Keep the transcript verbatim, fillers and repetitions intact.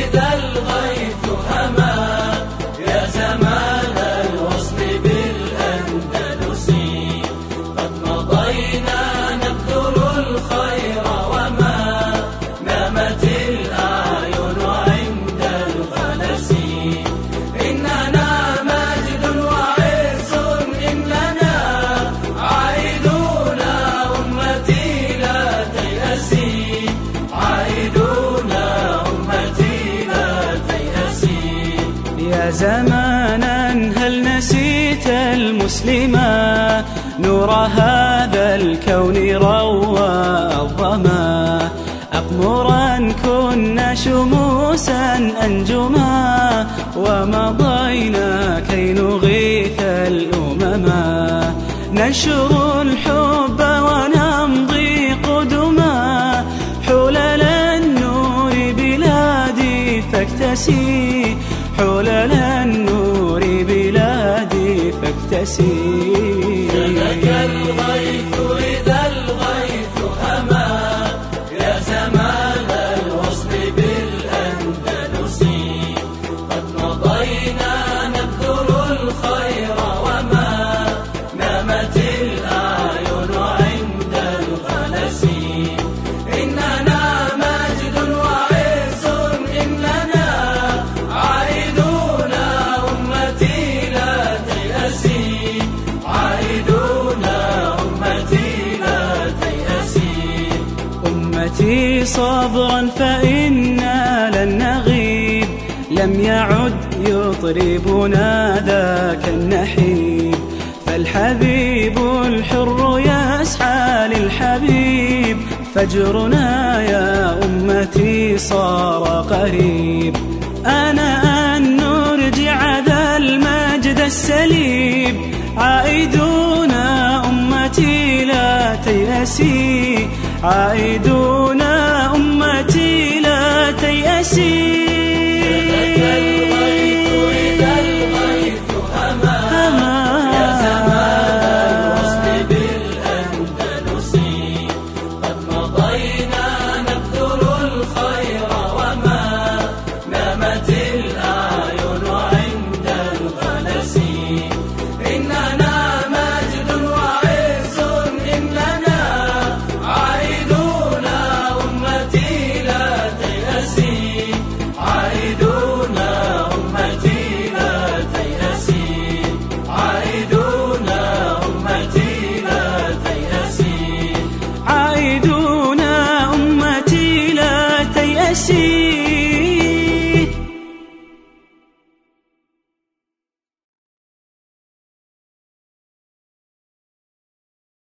إذا الغيث هما يا زمان الوصل بالأندلس قد مضينا نبذل الخير وما نامت الأعين عند الغلس إننا مجد وعز إن لنا عائدون أمتي لا تيأسي عائدون أمتي لا تيأسي يا زمانا هل نسيت المسلما نور هذا الكون روى الظما أقمرا كنا شموسا أنجما ومضينا كي نغيث الأمما ننشر الحب ونمضي قدما حلل النور بلادي فاكتسي حلل النور بلادي فاكتسي جنك الغيث إذا الغيث هما يا زمان الوصل بالأندلس قد مضينا نبذل الخير وما نامت الأعين عند الغلس إننا مجد وعز إن لنا عائدون أمتي لا تيأسي عائدون أمتي لا تيأسي أمتي صبرا فإنا لن نغيب لم يعد يطربنا ذاك النحيب فالحبيب الحر يسعى للحبيب فجرنا يا أمتي صار قريب أنا أن نرجع ذا المجد السليب عائدون أمتي لا تيأسي عائدون